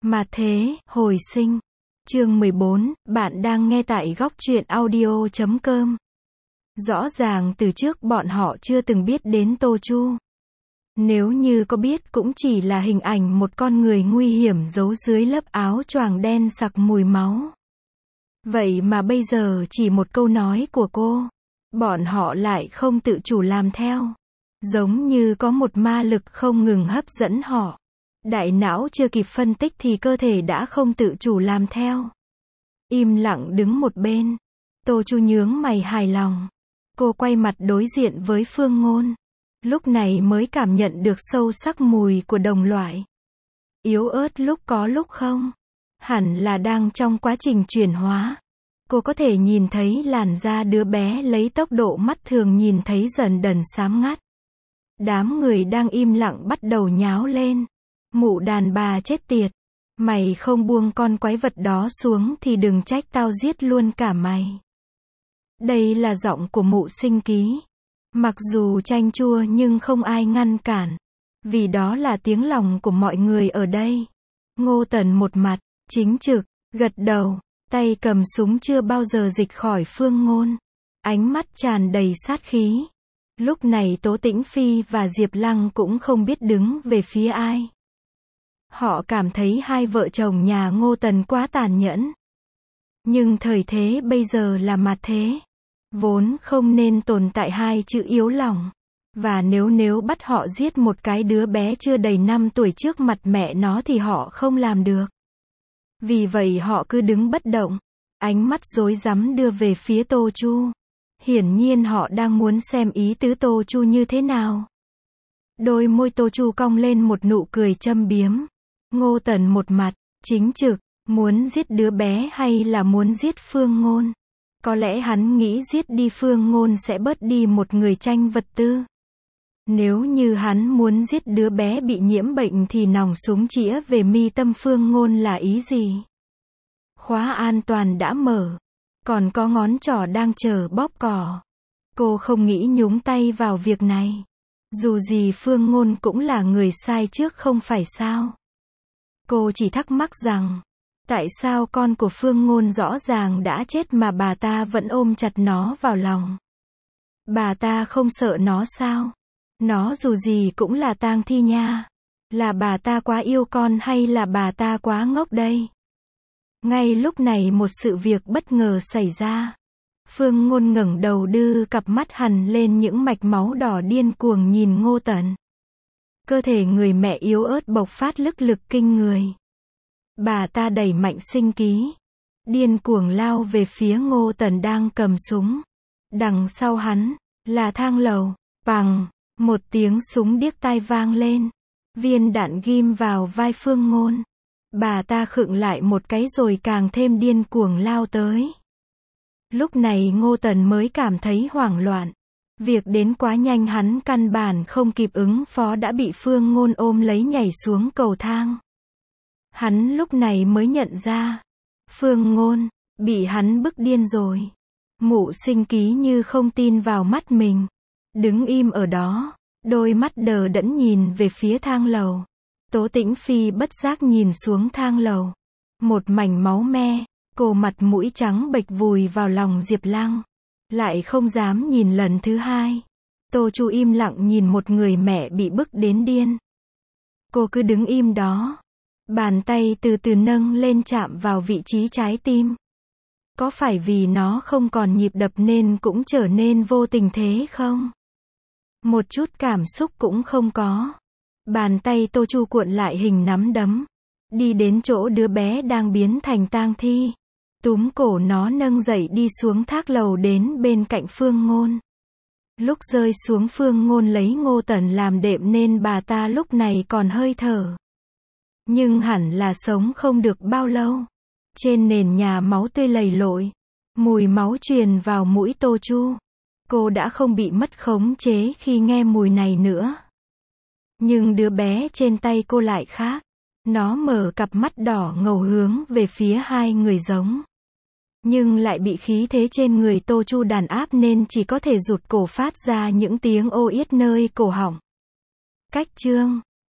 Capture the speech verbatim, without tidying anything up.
Mà thế, hồi sinh. Chương mười bốn, bạn đang nghe tại góc truyện audio chấm com. Rõ ràng từ trước bọn họ chưa từng biết đến Tô Chu. Nếu như có biết cũng chỉ là hình ảnh một con người nguy hiểm giấu dưới lớp áo choàng đen sặc mùi máu. Vậy mà bây giờ chỉ một câu nói của cô, bọn họ lại không tự chủ làm theo. Giống như có một ma lực không ngừng hấp dẫn họ. Đại não chưa kịp phân tích thì cơ thể đã không tự chủ làm theo. Im lặng đứng một bên. Tô Chu nhướng mày hài lòng. Cô quay mặt đối diện với Phương Ngôn. Lúc này mới cảm nhận được sâu sắc mùi của đồng loại. Yếu ớt lúc có lúc không. Hẳn là đang trong quá trình chuyển hóa. Cô có thể nhìn thấy làn da đứa bé lấy tốc độ mắt thường nhìn thấy dần dần xám ngắt. Đám người đang im lặng bắt đầu nháo lên. Mụ đàn bà chết tiệt. Mày không buông con quái vật đó xuống thì đừng trách tao giết luôn cả mày. Đây là giọng của Mụ Sinh Ký. Mặc dù chanh chua nhưng không ai ngăn cản. Vì đó là tiếng lòng của mọi người ở đây. Ngô Tần một mặt, chính trực, gật đầu, tay cầm súng chưa bao giờ dịch khỏi Phương Ngôn. Ánh mắt tràn đầy sát khí. Lúc này Tố Tĩnh Phi và Diệp Lăng cũng không biết đứng về phía ai. Họ cảm thấy hai vợ chồng nhà Ngô Tần quá tàn nhẫn. Nhưng thời thế bây giờ là mặt thế. Vốn không nên tồn tại hai chữ yếu lòng. Và nếu nếu bắt họ giết một cái đứa bé chưa đầy năm tuổi trước mặt mẹ nó thì họ không làm được. Vì vậy họ cứ đứng bất động. Ánh mắt rối rắm đưa về phía Tô Chu. Hiển nhiên họ đang muốn xem ý tứ Tô Chu như thế nào. Đôi môi Tô Chu cong lên một nụ cười châm biếm. Ngô Tần một mặt, chính trực, muốn giết đứa bé hay là muốn giết Phương Ngôn? Có lẽ hắn nghĩ giết đi Phương Ngôn sẽ bớt đi một người tranh vật tư. Nếu như hắn muốn giết đứa bé bị nhiễm bệnh thì nòng súng chĩa về mi tâm Phương Ngôn là ý gì? Khóa an toàn đã mở, còn có ngón trỏ đang chờ bóp cỏ. Cô không nghĩ nhúng tay vào việc này. Dù gì Phương Ngôn cũng là người sai trước không phải sao? Cô chỉ thắc mắc rằng, tại sao con của Phương Ngôn rõ ràng đã chết mà bà ta vẫn ôm chặt nó vào lòng? Bà ta không sợ nó sao? Nó dù gì cũng là tang thi nha. Là bà ta quá yêu con hay là bà ta quá ngốc đây? Ngay lúc này một sự việc bất ngờ xảy ra. Phương Ngôn ngẩng đầu đưa cặp mắt hằn lên những mạch máu đỏ điên cuồng nhìn Ngô Tần. Cơ thể người mẹ yếu ớt bộc phát lực lực kinh người. Bà ta đẩy mạnh Sinh Ký. Điên cuồng lao về phía Ngô Tần đang cầm súng. Đằng sau hắn, là thang lầu. Bằng, một tiếng súng điếc tai vang lên. Viên đạn ghim vào vai Phương Ngôn. Bà ta khựng lại một cái rồi càng thêm điên cuồng lao tới. Lúc này Ngô Tần mới cảm thấy hoảng loạn. Việc đến quá nhanh hắn căn bản không kịp ứng phó đã bị Phương Ngôn ôm lấy nhảy xuống cầu thang. Hắn lúc này mới nhận ra. Phương Ngôn, bị hắn bức điên rồi. Mụ Sinh Ký như không tin vào mắt mình. Đứng im ở đó, đôi mắt đờ đẫn nhìn về phía thang lầu. Tố Tĩnh Phi bất giác nhìn xuống thang lầu. Một mảnh máu me, cô mặt mũi trắng bệch vùi vào lòng Diệp Lăng. Lại không dám nhìn lần thứ hai. Tô Chu im lặng nhìn một người mẹ bị bức đến điên. Cô cứ đứng im đó. Bàn tay từ từ nâng lên chạm vào vị trí trái tim. Có phải vì nó không còn nhịp đập nên cũng trở nên vô tình thế không? Một chút cảm xúc cũng không có. Bàn tay Tô Chu cuộn lại hình nắm đấm. Đi đến chỗ đứa bé đang biến thành tang thi. Túm cổ nó nâng dậy đi xuống thác lầu đến bên cạnh Phương Ngôn. Lúc rơi xuống Phương Ngôn lấy Ngô Tần làm đệm nên bà ta lúc này còn hơi thở. Nhưng hẳn là sống không được bao lâu. Trên nền nhà máu tươi lầy lội. Mùi máu truyền vào mũi Tô Chu. Cô đã không bị mất khống chế khi nghe mùi này nữa. Nhưng đứa bé trên tay cô lại khác. Nó mở cặp mắt đỏ ngầu hướng về phía hai người giống. Nhưng lại bị khí thế trên người Tô Chu đàn áp nên chỉ có thể rụt cổ phát ra những tiếng ô yết nơi cổ họng. Cách chương